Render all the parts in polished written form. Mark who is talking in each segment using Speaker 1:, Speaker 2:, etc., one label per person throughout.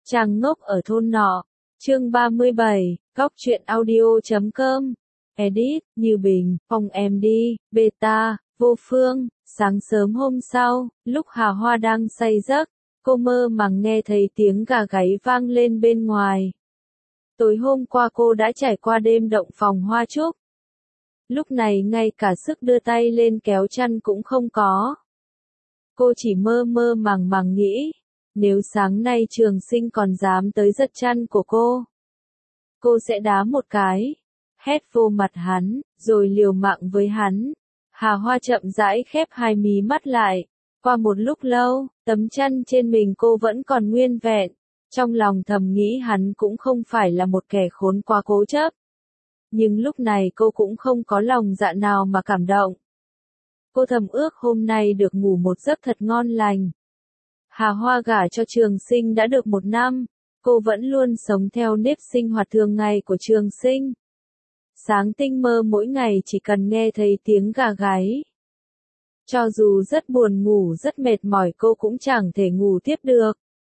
Speaker 1: Chàng ngốc ở thôn nọ. Chương 37, Góc truyện audio.com. Edit, Như Bình, Phòng em đi, Beta, Vô Phương. Sáng sớm hôm sau, lúc Hà Hoa đang say giấc, cô mơ màng nghe thấy tiếng gà gáy vang lên bên ngoài. Tối hôm qua cô đã trải qua đêm động phòng hoa trúc. Lúc này ngay cả sức đưa tay lên kéo chăn cũng không có. Cô chỉ mơ mơ màng nghĩ, nếu sáng nay Trường Sinh còn dám tới giật chăn của cô sẽ đá một cái, hét vô mặt hắn, rồi liều mạng với hắn. Hà Hoa chậm rãi khép hai mí mắt lại. Qua một lúc lâu, tấm chăn trên mình cô vẫn còn nguyên vẹn. Trong lòng thầm nghĩ hắn cũng không phải là một kẻ khốn quá cố chấp. Nhưng lúc này cô cũng không có lòng dạ nào mà cảm động. Cô thầm ước hôm nay được ngủ một giấc thật ngon lành. Hà Hoa gả cho Trường Sinh đã được 1 năm, cô vẫn luôn sống theo nếp sinh hoạt thường ngày của Trường Sinh. Sáng tinh mơ mỗi ngày chỉ cần nghe thấy tiếng gà gáy. Cho dù rất buồn ngủ rất mệt mỏi cô cũng chẳng thể ngủ tiếp được.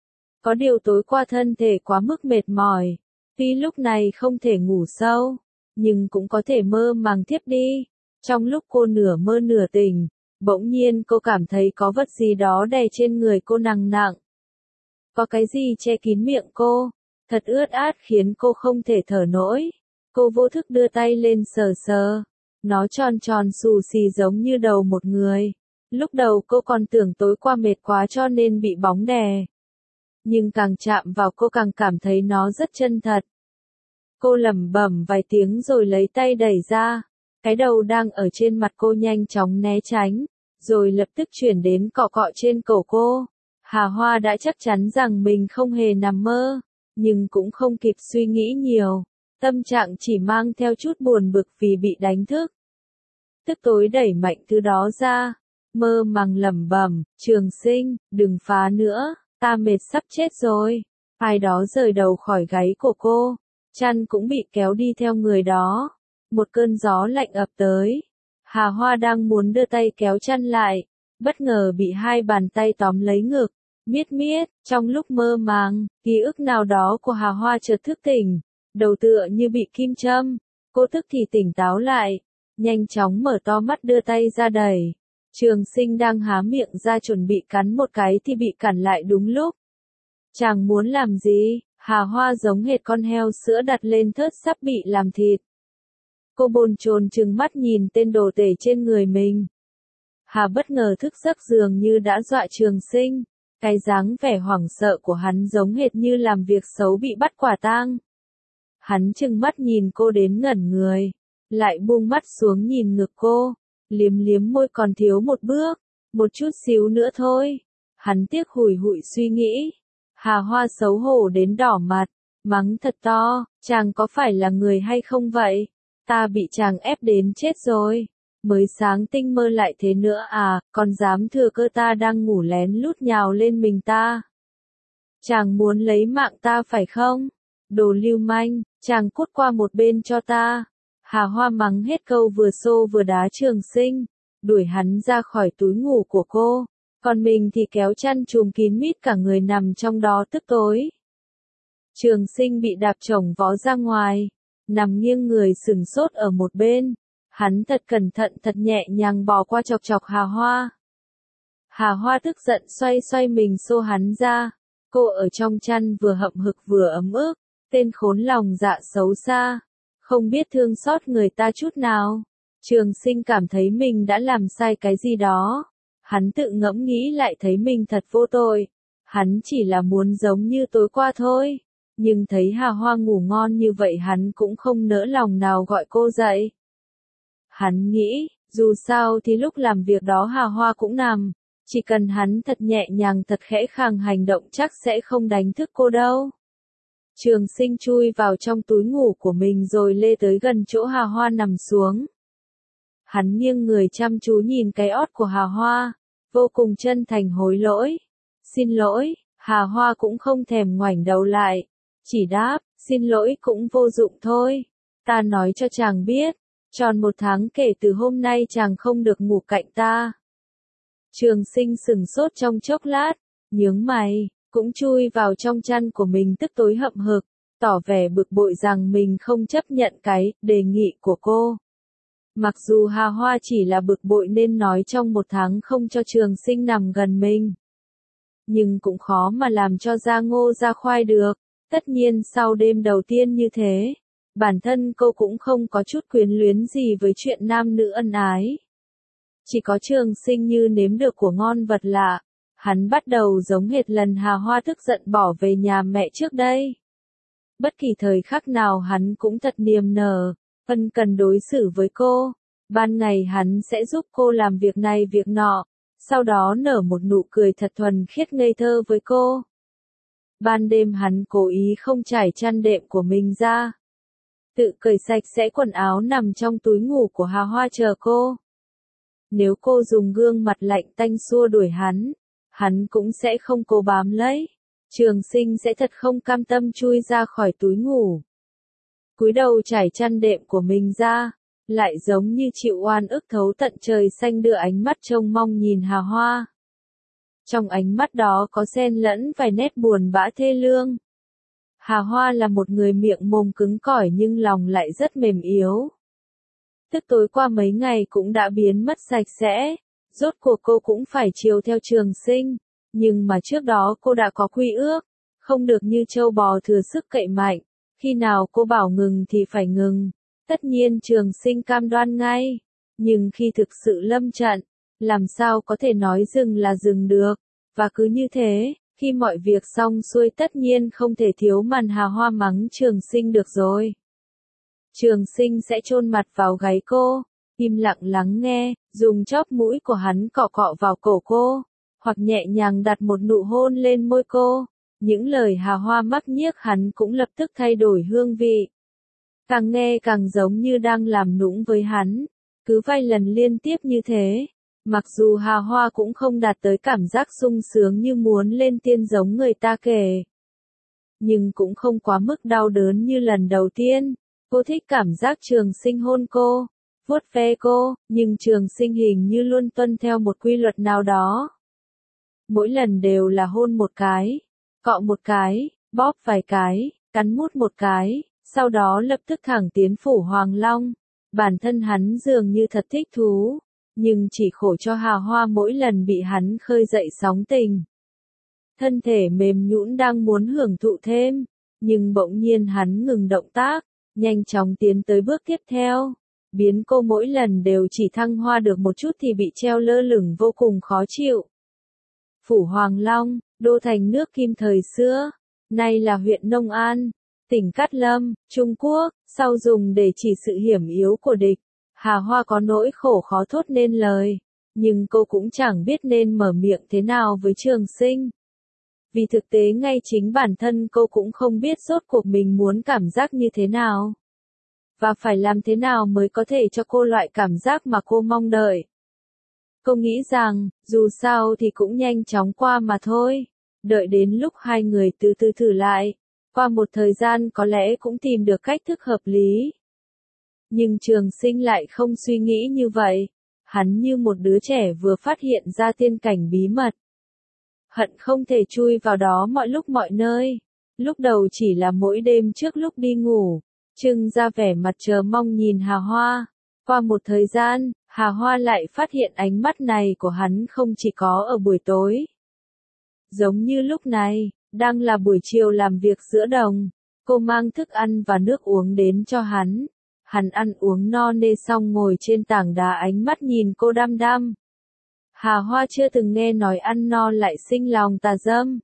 Speaker 1: Có điều tối qua thân thể quá mức mệt mỏi, tuy lúc này không thể ngủ sâu, nhưng cũng có thể mơ màng thiếp đi. Trong lúc cô nửa mơ nửa tỉnh, bỗng nhiên cô cảm thấy có vật gì đó đè trên người cô nặng nặng. Có cái gì che kín miệng cô, thật ướt át khiến cô không thể thở nổi. Cô vô thức đưa tay lên sờ sờ, nó tròn tròn xù xì giống như đầu một người. Lúc đầu cô còn tưởng tối qua mệt quá cho nên bị bóng đè. Nhưng càng chạm vào cô càng cảm thấy nó rất chân thật. Cô lẩm bẩm vài tiếng rồi lấy tay đẩy ra. Cái đầu đang ở trên mặt cô nhanh chóng né tránh, rồi lập tức chuyển đến cọ cọ trên cổ cô. Hà Hoa đã chắc chắn rằng mình không hề nằm mơ, nhưng cũng không kịp suy nghĩ nhiều. Tâm trạng chỉ mang theo chút buồn bực vì bị đánh thức. Tức tối đẩy mạnh thứ đó ra, mơ màng lẩm bẩm, Trường Sinh, đừng phá nữa, ta mệt sắp chết rồi. Ai đó rời đầu khỏi gáy của cô, chăn cũng bị kéo đi theo người đó. Một cơn gió lạnh ập tới. Hà Hoa đang muốn đưa tay kéo chăn lại, bất ngờ bị hai bàn tay tóm lấy ngực, miết miết. Trong lúc mơ màng, ký ức nào đó của Hà Hoa chợt thức tỉnh, đầu tựa như bị kim châm. Cô tức thì tỉnh táo lại, nhanh chóng mở to mắt đưa tay ra đẩy. Trường Sinh đang há miệng ra chuẩn bị cắn một cái thì bị cản lại đúng lúc. Chàng muốn làm gì? Hà Hoa giống hệt con heo sữa đặt lên thớt sắp bị làm thịt. Cô bồn chồn trừng mắt nhìn tên đồ tể trên người mình. Hà bất ngờ thức giấc dường như đã dọa Trường Sinh. Cái dáng vẻ hoảng sợ của hắn giống hệt như làm việc xấu bị bắt quả tang. Hắn trừng mắt nhìn cô đến ngẩn người, lại buông mắt xuống nhìn ngực cô, liếm liếm môi còn thiếu một bước, một chút xíu nữa thôi. Hắn tiếc hủi hụi suy nghĩ. Hà Hoa xấu hổ đến đỏ mặt, mắng thật to, chàng có phải là người hay không vậy? Ta bị chàng ép đến chết rồi. Mới sáng tinh mơ lại thế nữa à, còn dám thừa cơ ta đang ngủ lén lút nhào lên mình ta. Chàng muốn lấy mạng ta phải không? Đồ lưu manh, chàng cút qua một bên cho ta. Hà Hoa mắng hết câu vừa xô vừa đá Trường Sinh, đuổi hắn ra khỏi túi ngủ của cô, còn mình thì kéo chăn trùm kín mít cả người nằm trong đó tức tối. Trường Sinh bị đạp chổng vó ra ngoài, nằm nghiêng người sừng sốt ở một bên. Hắn thật cẩn thận thật nhẹ nhàng bò qua chọc chọc Hà Hoa. Hà Hoa tức giận xoay xoay mình xô hắn ra. Cô ở trong chăn vừa hậm hực vừa ấm ức. Tên khốn lòng dạ xấu xa, không biết thương xót người ta chút nào. Trường Sinh cảm thấy mình đã làm sai cái gì đó. Hắn tự ngẫm nghĩ lại thấy mình thật vô tội. Hắn chỉ là muốn giống như tối qua thôi. Nhưng thấy Hà Hoa ngủ ngon như vậy hắn cũng không nỡ lòng nào gọi cô dậy. Hắn nghĩ, dù sao thì lúc làm việc đó Hà Hoa cũng nằm. Chỉ cần hắn thật nhẹ nhàng thật khẽ khàng hành động chắc sẽ không đánh thức cô đâu. Trường Sinh chui vào trong túi ngủ của mình rồi lê tới gần chỗ Hà Hoa nằm xuống. Hắn nghiêng người chăm chú nhìn cái ót của Hà Hoa, vô cùng chân thành hối lỗi. Xin lỗi, Hà Hoa cũng không thèm ngoảnh đầu lại, chỉ đáp, xin lỗi cũng vô dụng thôi. Ta nói cho chàng biết, tròn 1 tháng kể từ hôm nay chàng không được ngủ cạnh ta. Trường Sinh sừng sốt trong chốc lát, nhướng mày, cũng chui vào trong chăn của mình tức tối hậm hực, tỏ vẻ bực bội rằng mình không chấp nhận cái đề nghị của cô. Mặc dù Hà Hoa chỉ là bực bội nên nói trong 1 tháng không cho Trường Sinh nằm gần mình, nhưng cũng khó mà làm cho ra ngô ra khoai được. Tất nhiên sau đêm đầu tiên như thế, bản thân cô cũng không có chút quyến luyến gì với chuyện nam nữ ân ái. Chỉ có Trường Sinh như nếm được của ngon vật lạ, hắn bắt đầu giống hệt lần Hà Hoa tức giận bỏ về nhà mẹ trước đây. Bất kỳ thời khắc nào hắn cũng thật niềm nở, ân cần đối xử với cô. Ban ngày hắn sẽ giúp cô làm việc này việc nọ, sau đó nở một nụ cười thật thuần khiết ngây thơ với cô. Ban đêm hắn cố ý không trải chăn đệm của mình ra, tự cởi sạch sẽ quần áo nằm trong túi ngủ của Hà Hoa chờ cô. Nếu cô dùng gương mặt lạnh tanh xua đuổi hắn cũng sẽ không cố bám lấy. Trường Sinh sẽ thật không cam tâm chui ra khỏi túi ngủ, cúi đầu trải chăn đệm của mình ra, lại giống như chịu oan ức thấu tận trời xanh đưa ánh mắt trông mong nhìn Hà Hoa. Trong ánh mắt đó có xen lẫn vài nét buồn bã thê lương. Hà Hoa là một người miệng mồm cứng cỏi nhưng lòng lại rất mềm yếu. Tức tối qua mấy ngày cũng đã biến mất sạch sẽ, rốt cuộc cô cũng phải chiều theo Trường Sinh, nhưng mà trước đó cô đã có quy ước, không được như trâu bò thừa sức cậy mạnh, khi nào cô bảo ngừng thì phải ngừng. Tất nhiên Trường Sinh cam đoan ngay, nhưng khi thực sự lâm trận, làm sao có thể nói dừng là dừng được, và cứ như thế, khi mọi việc xong xuôi tất nhiên không thể thiếu màn Hà Hoa mắng Trường Sinh được rồi. Trường Sinh sẽ chôn mặt vào gáy cô, im lặng lắng nghe, dùng chóp mũi của hắn cọ cọ vào cổ cô, hoặc nhẹ nhàng đặt một nụ hôn lên môi cô. Những lời Hà Hoa mắc nhiếc hắn cũng lập tức thay đổi hương vị. Càng nghe càng giống như đang làm nũng với hắn, cứ vài lần liên tiếp như thế. Mặc dù Hà Hoa cũng không đạt tới cảm giác sung sướng như muốn lên tiên giống người ta kể, nhưng cũng không quá mức đau đớn như lần đầu tiên. Cô thích cảm giác Trường Sinh hôn cô, vuốt ve cô, nhưng Trường Sinh hình như luôn tuân theo một quy luật nào đó. Mỗi lần đều là hôn một cái, cọ một cái, bóp vài cái, cắn mút một cái, sau đó lập tức thẳng tiến phủ Hoàng Long. Bản thân hắn dường như thật thích thú, nhưng chỉ khổ cho Hà Hoa mỗi lần bị hắn khơi dậy sóng tình. Thân thể mềm nhũn đang muốn hưởng thụ thêm, nhưng bỗng nhiên hắn ngừng động tác, nhanh chóng tiến tới bước tiếp theo, biến cô mỗi lần đều chỉ thăng hoa được một chút thì bị treo lơ lửng vô cùng khó chịu. Phủ Hoàng Long, đô thành nước Kim thời xưa, nay là huyện Nông An, tỉnh Cát Lâm, Trung Quốc. Sau dùng để chỉ sự hiểm yếu của địch, Hà Hoa có nỗi khổ khó thốt nên lời, nhưng cô cũng chẳng biết nên mở miệng thế nào với Trường Sinh. Vì thực tế ngay chính bản thân cô cũng không biết rốt cuộc mình muốn cảm giác như thế nào, và phải làm thế nào mới có thể cho cô loại cảm giác mà cô mong đợi. Cô nghĩ rằng, dù sao thì cũng nhanh chóng qua mà thôi, đợi đến lúc hai người từ từ thử lại, qua một thời gian có lẽ cũng tìm được cách thức hợp lý. Nhưng Trường Sinh lại không suy nghĩ như vậy, hắn như một đứa trẻ vừa phát hiện ra tiên cảnh bí mật, hận không thể chui vào đó mọi lúc mọi nơi. Lúc đầu chỉ là mỗi đêm trước lúc đi ngủ, trưng ra vẻ mặt chờ mong nhìn Hà Hoa. Qua một thời gian, Hà Hoa lại phát hiện ánh mắt này của hắn không chỉ có ở buổi tối. Giống như lúc này, đang là buổi chiều làm việc giữa đồng, cô mang thức ăn và nước uống đến cho hắn. Hắn ăn uống no nê xong ngồi trên tảng đá ánh mắt nhìn cô đăm đăm. Hà Hoa chưa từng nghe nói ăn no lại sinh lòng tà dâm.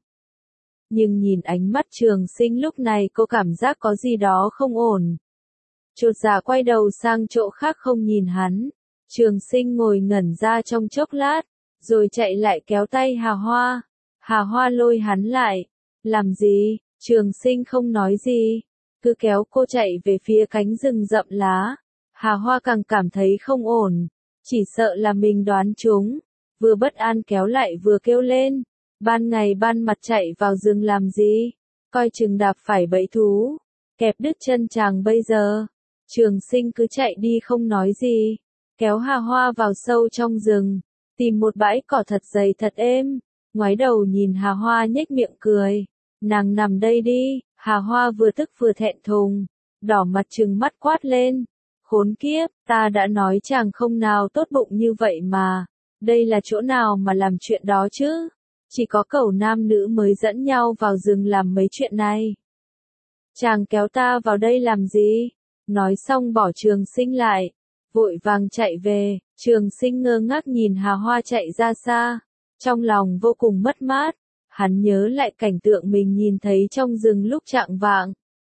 Speaker 1: Nhưng nhìn ánh mắt Trường Sinh lúc này cô cảm giác có gì đó không ổn. Chột dạ quay đầu sang chỗ khác không nhìn hắn. Trường Sinh ngồi ngẩn ra trong chốc lát, rồi chạy lại kéo tay Hà Hoa. Hà Hoa lôi hắn lại. Làm gì? Trường Sinh không nói gì, cứ kéo cô chạy về phía cánh rừng rậm lá. Hà Hoa càng cảm thấy không ổn, chỉ sợ là mình đoán trúng, vừa bất an kéo lại vừa kêu lên. Ban ngày ban mặt chạy vào rừng làm gì? Coi chừng đạp phải bẫy thú, kẹp đứt chân chàng bây giờ. Trường Sinh cứ chạy đi không nói gì, kéo Hà Hoa vào sâu trong rừng, tìm một bãi cỏ thật dày thật êm, ngoái đầu nhìn Hà Hoa nhếch miệng cười. Nàng nằm đây đi, Hà Hoa vừa tức vừa thẹn thùng, đỏ mặt trừng mắt quát lên. Khốn kiếp, ta đã nói chàng không nào tốt bụng như vậy mà, đây là chỗ nào mà làm chuyện đó chứ? Chỉ có cẩu nam nữ mới dẫn nhau vào rừng làm mấy chuyện này. Chàng kéo ta vào đây làm gì? Nói xong bỏ Trường Sinh lại, vội vàng chạy về. Trường Sinh ngơ ngác nhìn Hà Hoa chạy ra xa, trong lòng vô cùng mất mát. Hắn nhớ lại cảnh tượng mình nhìn thấy trong rừng lúc chạng vạng.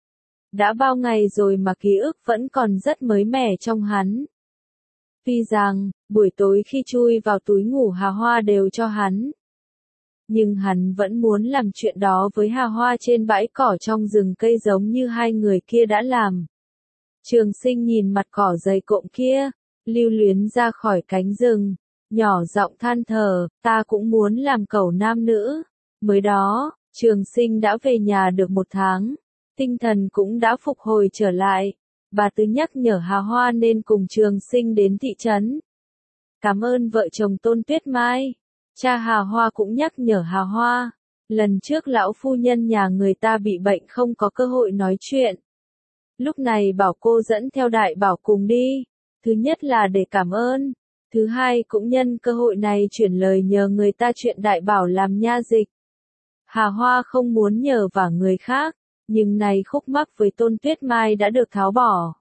Speaker 1: Đã bao ngày rồi mà ký ức vẫn còn rất mới mẻ trong hắn. Tuy rằng, buổi tối khi chui vào túi ngủ Hà Hoa đều cho hắn. Nhưng hắn vẫn muốn làm chuyện đó với Hà Hoa trên bãi cỏ trong rừng cây giống như hai người kia đã làm. Trường Sinh nhìn mặt cỏ dày cộm kia, lưu luyến ra khỏi cánh rừng, nhỏ giọng than thở, ta cũng muốn làm cẩu nam nữ. Mới đó, Trường Sinh đã về nhà được 1 tháng, tinh thần cũng đã phục hồi trở lại. Bà Tứ nhắc nhở Hà Hoa nên cùng Trường Sinh đến thị trấn. Cảm ơn vợ chồng Tôn Tuyết Mai. Cha Hà Hoa cũng nhắc nhở Hà Hoa, lần trước lão phu nhân nhà người ta bị bệnh không có cơ hội nói chuyện. Lúc này bảo cô dẫn theo Đại Bảo cùng đi, thứ nhất là để cảm ơn, thứ hai cũng nhân cơ hội này chuyển lời nhờ người ta chuyện Đại Bảo làm nha dịch. Hà Hoa không muốn nhờ vả người khác, nhưng này khúc mắc với Tôn Tuyết Mai đã được tháo bỏ.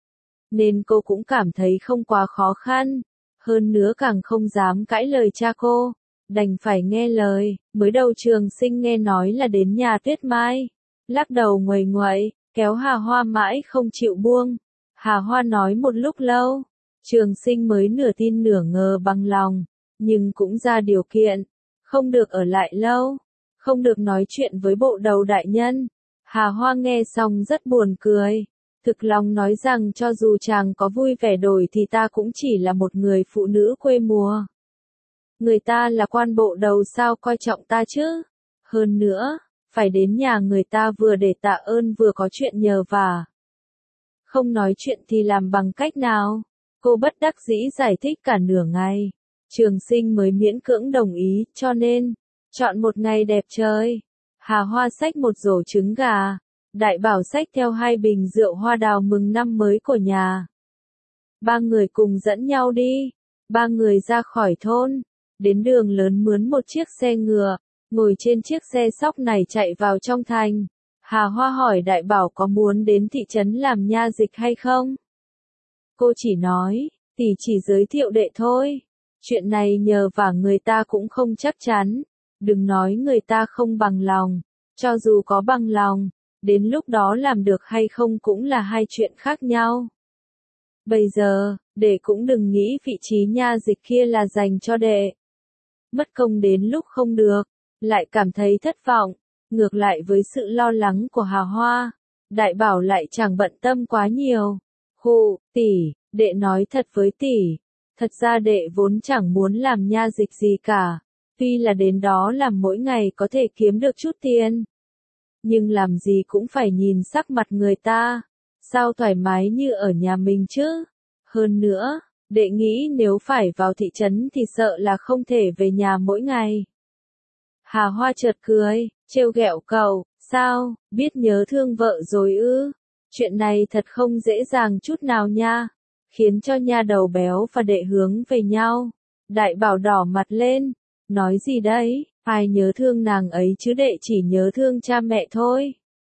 Speaker 1: Nên cô cũng cảm thấy không quá khó khăn, hơn nữa càng không dám cãi lời cha cô. Đành phải nghe lời. Mới đầu Trường Sinh nghe nói là đến nhà Tuyết Mai, lắc đầu nguầy nguậy, kéo Hà Hoa mãi không chịu buông. Hà Hoa nói một lúc lâu, Trường Sinh mới nửa tin nửa ngờ bằng lòng, nhưng cũng ra điều kiện, không được ở lại lâu, không được nói chuyện với bộ đầu đại nhân. Hà Hoa nghe xong rất buồn cười, thực lòng nói rằng cho dù chàng có vui vẻ đổi thì ta cũng chỉ là một người phụ nữ quê mùa. Người ta là quan bộ đầu sao coi trọng ta chứ? Hơn nữa, phải đến nhà người ta vừa để tạ ơn vừa có chuyện nhờ vả. Không nói chuyện thì làm bằng cách nào? Cô bất đắc dĩ giải thích cả nửa ngày. Trường Sinh mới miễn cưỡng đồng ý, cho nên, chọn một ngày đẹp trời. Hà Hoa xách một rổ trứng gà, Đại Bảo xách theo 2 bình rượu hoa đào mừng năm mới của nhà. 3 người cùng dẫn nhau đi. 3 người ra khỏi thôn. Đến đường lớn mướn một chiếc xe ngựa, ngồi trên chiếc xe xóc này chạy vào trong thành. Hà Hoa hỏi Đại Bảo có muốn đến thị trấn làm nha dịch hay không? Cô chỉ nói, tỷ chỉ giới thiệu đệ thôi. Chuyện này nhờ vả người ta cũng không chắc chắn. Đừng nói người ta không bằng lòng. Cho dù có bằng lòng, đến lúc đó làm được hay không cũng là hai chuyện khác nhau. Bây giờ, đệ cũng đừng nghĩ vị trí nha dịch kia là dành cho đệ. Mất công đến lúc không được, lại cảm thấy thất vọng. Ngược lại với sự lo lắng của Hà Hoa, Đại Bảo lại chẳng bận tâm quá nhiều. Hù, tỷ, đệ nói thật với tỷ, thật ra đệ vốn chẳng muốn làm nha dịch gì cả, tuy là đến đó làm mỗi ngày có thể kiếm được chút tiền. Nhưng làm gì cũng phải nhìn sắc mặt người ta, sao thoải mái như ở nhà mình chứ? Hơn nữa, đệ nghĩ nếu phải vào thị trấn thì sợ là không thể về nhà mỗi ngày. Hà Hoa chợt cười, trêu ghẹo cậu, sao, biết nhớ thương vợ rồi ư? Chuyện này thật không dễ dàng chút nào nha, khiến cho nha đầu béo và đệ hướng về nhau. Đại Bảo đỏ mặt lên, nói gì đấy, ai nhớ thương nàng ấy chứ đệ chỉ nhớ thương cha mẹ thôi.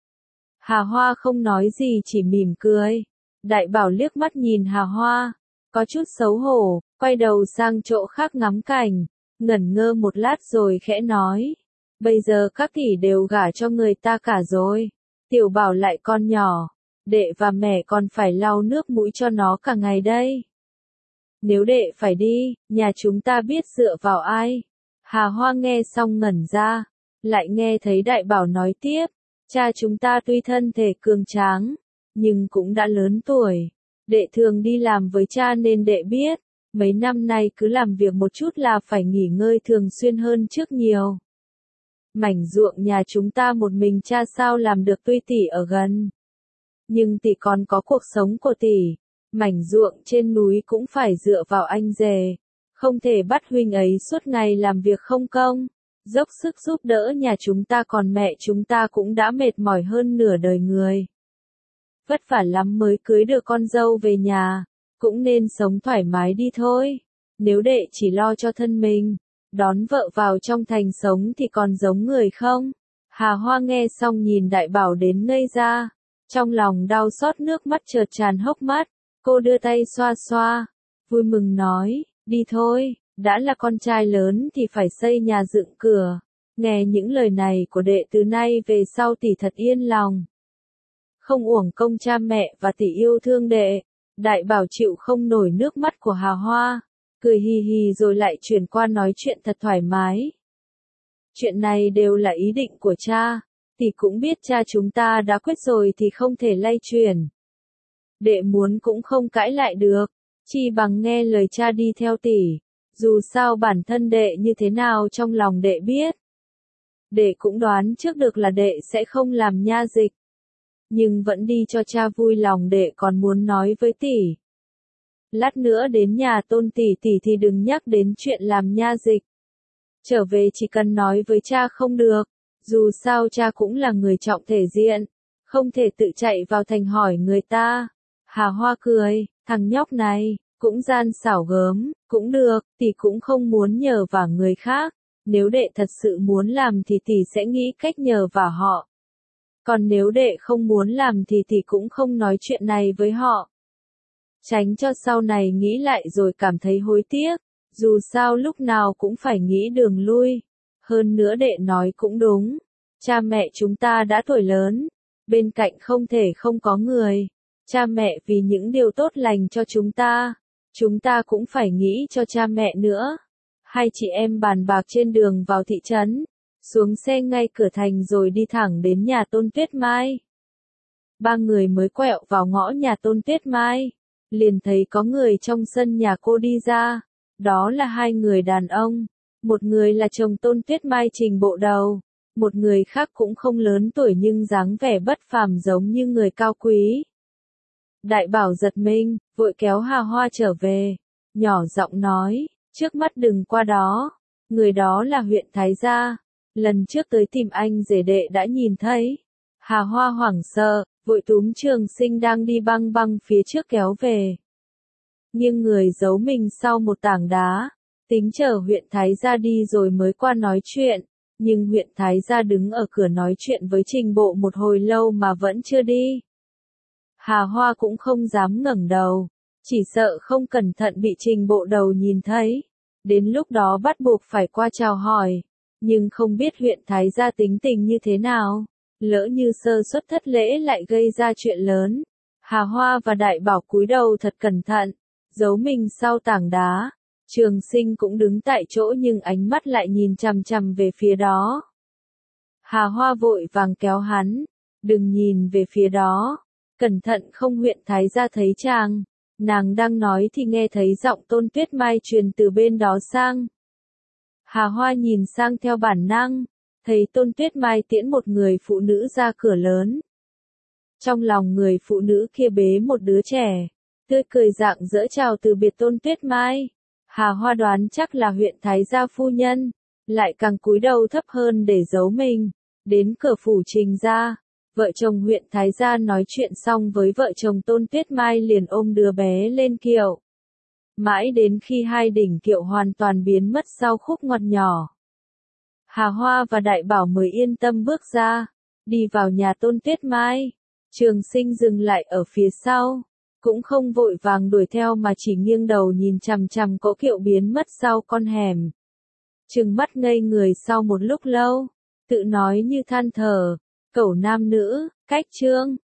Speaker 1: Hà Hoa không nói gì chỉ mỉm cười. Đại Bảo liếc mắt nhìn Hà Hoa, có chút xấu hổ, quay đầu sang chỗ khác ngắm cảnh, ngẩn ngơ một lát rồi khẽ nói. Bây giờ các tỷ đều gả cho người ta cả rồi. Tiểu Bảo lại con nhỏ, đệ và mẹ còn phải lau nước mũi cho nó cả ngày đây. Nếu đệ phải đi, nhà chúng ta biết dựa vào ai? Hà Hoa nghe xong ngẩn ra, lại nghe thấy Đại Bảo nói tiếp, cha chúng ta tuy thân thể cường tráng, nhưng cũng đã lớn tuổi. Đệ thường đi làm với cha nên đệ biết, mấy năm nay cứ làm việc một chút là phải nghỉ ngơi thường xuyên hơn trước nhiều. Mảnh ruộng nhà chúng ta một mình cha sao làm được tuy tỷ ở gần. Nhưng tỷ còn có cuộc sống của tỷ, mảnh ruộng trên núi cũng phải dựa vào anh rể, không thể bắt huynh ấy suốt ngày làm việc không công. dốc sức giúp đỡ nhà chúng ta, còn mẹ chúng ta cũng đã mệt mỏi hơn nửa đời người. Vất vả lắm mới cưới được con dâu về nhà, cũng nên sống thoải mái đi thôi. Nếu đệ chỉ lo cho thân mình, đón vợ vào trong thành sống thì còn giống người không? Hà Hoa nghe xong nhìn Đại Bảo đến ngây ra, trong lòng đau xót nước mắt chợt tràn hốc mắt, cô đưa tay xoa xoa, vui mừng nói, đi thôi, đã là con trai lớn thì phải xây nhà dựng cửa. Nghe những lời này của đệ từ nay về sau tỷ thật yên lòng. Không uổng công cha mẹ và tỷ yêu thương đệ. Đại Bảo chịu không nổi nước mắt của Hà Hoa, cười hì hì rồi lại chuyển qua nói chuyện thật thoải mái. Chuyện này đều là ý định của cha, tỷ cũng biết cha chúng ta đã quyết rồi thì không thể lay chuyển. Đệ muốn cũng không cãi lại được, chi bằng nghe lời cha đi theo tỷ, dù sao bản thân đệ như thế nào trong lòng đệ biết. Đệ cũng đoán trước được là đệ sẽ không làm nha dịch. Nhưng vẫn đi cho cha vui lòng, đệ còn muốn nói với tỷ. Lát nữa đến nhà Tôn tỷ thì đừng nhắc đến chuyện làm nha dịch. Trở về chỉ cần nói với cha không được, dù sao cha cũng là người trọng thể diện, không thể tự chạy vào thành hỏi người ta. Hà Hoa cười, thằng nhóc này, cũng gian xảo gớm, cũng được, tỷ cũng không muốn nhờ vả người khác, nếu đệ thật sự muốn làm thì tỷ sẽ nghĩ cách nhờ vả họ. Còn nếu đệ không muốn làm thì tỷ cũng không nói chuyện này với họ. Tránh cho sau này nghĩ lại rồi cảm thấy hối tiếc, dù sao lúc nào cũng phải nghĩ đường lui. Hơn nữa đệ nói cũng đúng, cha mẹ chúng ta đã tuổi lớn, bên cạnh không thể không có người. Cha mẹ vì những điều tốt lành cho chúng ta cũng phải nghĩ cho cha mẹ nữa. Hai chị em bàn bạc trên đường vào thị trấn, xuống xe ngay cửa thành rồi đi thẳng đến nhà Tôn Tuyết Mai. Ba người mới quẹo vào ngõ nhà Tôn Tuyết Mai, liền thấy có người trong sân nhà cô đi ra, đó là hai người đàn ông, một người là chồng Tôn Tuyết Mai Trình Bộ Đầu, một người khác cũng không lớn tuổi nhưng dáng vẻ bất phàm giống như người cao quý. Đại Bảo giật mình, vội kéo Hà Hoa trở về, nhỏ giọng nói, trước mắt đừng qua đó, người đó là huyện Thái Gia, lần trước tới tìm anh rể đệ đã nhìn thấy. Hà Hoa hoảng sợ, vội túm Trường Sinh đang đi băng băng phía trước kéo về. Nhưng người giấu mình sau một tảng đá, tính chờ huyện Thái Gia đi rồi mới qua nói chuyện, nhưng huyện Thái Gia đứng ở cửa nói chuyện với Trình Bộ một hồi lâu mà vẫn chưa đi. Hà Hoa cũng không dám ngẩng đầu, chỉ sợ không cẩn thận bị Trình Bộ Đầu nhìn thấy, đến lúc đó bắt buộc phải qua chào hỏi, nhưng không biết huyện Thái Gia tính tình như thế nào, lỡ như sơ suất thất lễ lại gây ra chuyện lớn. Hà Hoa và Đại Bảo cúi đầu thật cẩn thận, giấu mình sau tảng đá. Trường Sinh cũng đứng tại chỗ nhưng ánh mắt lại nhìn chằm chằm về phía đó. Hà Hoa vội vàng kéo hắn, đừng nhìn về phía đó, cẩn thận không huyện Thái Gia thấy chàng. Nàng đang nói thì nghe thấy giọng Tôn Tuyết Mai truyền từ bên đó sang. Hà Hoa nhìn sang theo bản năng, thấy Tôn Tuyết Mai tiễn một người phụ nữ ra cửa lớn. Trong lòng người phụ nữ kia bế một đứa trẻ, tươi cười rạng rỡ chào từ biệt Tôn Tuyết Mai. Hà Hoa đoán chắc là huyện Thái Gia phu nhân, lại càng cúi đầu thấp hơn để giấu mình. Đến cửa phủ Trình gia, vợ chồng huyện Thái Gia nói chuyện xong với vợ chồng Tôn Tuyết Mai liền ôm đứa bé lên kiệu. Mãi đến khi hai đỉnh kiệu hoàn toàn biến mất sau khúc ngoặt nhỏ, Hà Hoa và Đại Bảo mới yên tâm bước ra, đi vào nhà Tôn Tuyết Mai. Trường Sinh dừng lại ở phía sau, cũng không vội vàng đuổi theo mà chỉ nghiêng đầu nhìn chằm chằm cỗ kiệu biến mất sau con hẻm. Trừng mắt ngây người sau một lúc lâu, tự nói như than thở, cẩu nam nữ, cách chương.